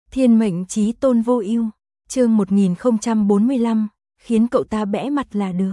Thiên mệnh chí tôn vô ưu, chương 1045, khiến cậu ta bẽ mặt là được.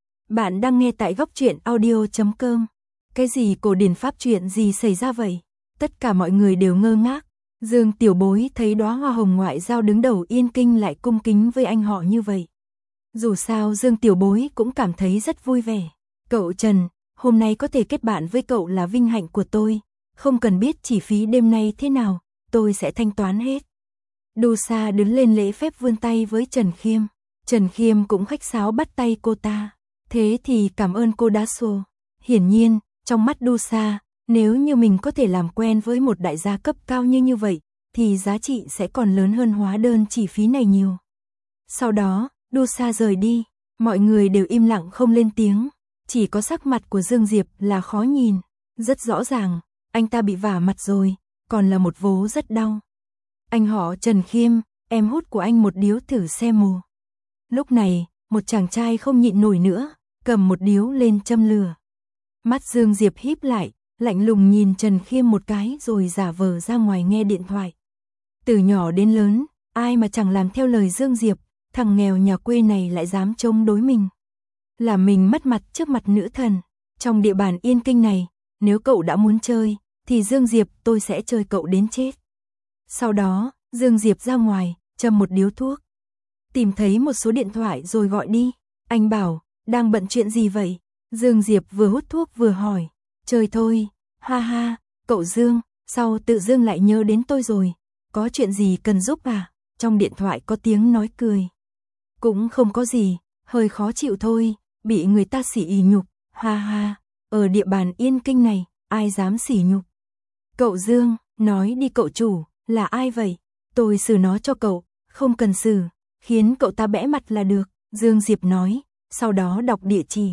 Bạn đang nghe tại góc truyện audio.com. Cái gì cổ điển pháp chuyện gì xảy ra vậy? Tất cả mọi người đều ngơ ngác. Dương Tiểu Bối thấy đóa hoa hồng ngoại giao đứng đầu Yên Kinh lại cung kính với anh họ như vậy. Dù sao Dương Tiểu Bối cũng cảm thấy rất vui vẻ. Cậu Trần, hôm nay có thể kết bạn với cậu là vinh hạnh của tôi. Không cần biết chi phí đêm nay thế nào, tôi sẽ thanh toán hết. Đô Sa đứng lên lễ phép vươn tay với Trần Khiêm. Trần Khiêm cũng khách sáo bắt tay cô ta. Thế thì cảm ơn cô đã xô. Hiển nhiên, trong mắt Đô Sa, nếu như mình có thể làm quen với một đại gia cấp cao như vậy, thì giá trị sẽ còn lớn hơn hóa đơn chi phí này nhiều. Sau đó, Đô Sa rời đi, mọi người đều im lặng không lên tiếng. Chỉ có sắc mặt của Dương Diệp là khó nhìn. Rất rõ ràng, anh ta bị vả mặt rồi, còn là một vố rất đau. Anh họ Trần Khiêm, em hút của anh một điếu thử xem mù. Lúc này, một chàng trai không nhịn nổi nữa, cầm một điếu lên châm lửa. Mắt Dương Diệp híp lại, lạnh lùng nhìn Trần Khiêm một cái rồi giả vờ ra ngoài nghe điện thoại. Từ nhỏ đến lớn, ai mà chẳng làm theo lời Dương Diệp, thằng nghèo nhà quê này lại dám chống đối mình. Là mình mất mặt trước mặt nữ thần. Trong địa bàn Yên Kinh này, nếu cậu đã muốn chơi, thì Dương Diệp tôi sẽ chơi cậu đến chết. Sau đó, Dương Diệp ra ngoài, châm một điếu thuốc. Tìm thấy một số điện thoại rồi gọi đi. Anh bảo, đang bận chuyện gì vậy? Dương Diệp vừa hút thuốc vừa hỏi. Chơi thôi, ha ha, cậu Dương, sao tự dưng lại nhớ đến tôi rồi? Có chuyện gì cần giúp à? Trong điện thoại có tiếng nói cười. Cũng không có gì, hơi khó chịu thôi, bị người ta sỉ nhục, ha ha, ở địa bàn Yên Kinh này, ai dám sỉ nhục? Cậu Dương, nói đi cậu chủ, là ai vậy? Tôi xử nó cho cậu, không cần xử, khiến cậu ta bẽ mặt là được, Dương Diệp nói, sau đó đọc địa chỉ.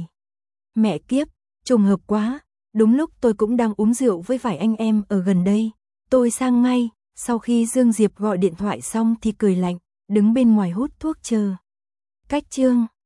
Mẹ kiếp, trùng hợp quá, đúng lúc tôi cũng đang uống rượu với vài anh em ở gần đây, tôi sang ngay. Sau khi Dương Diệp gọi điện thoại xong thì cười lạnh, đứng bên ngoài hút thuốc chờ. Cách chương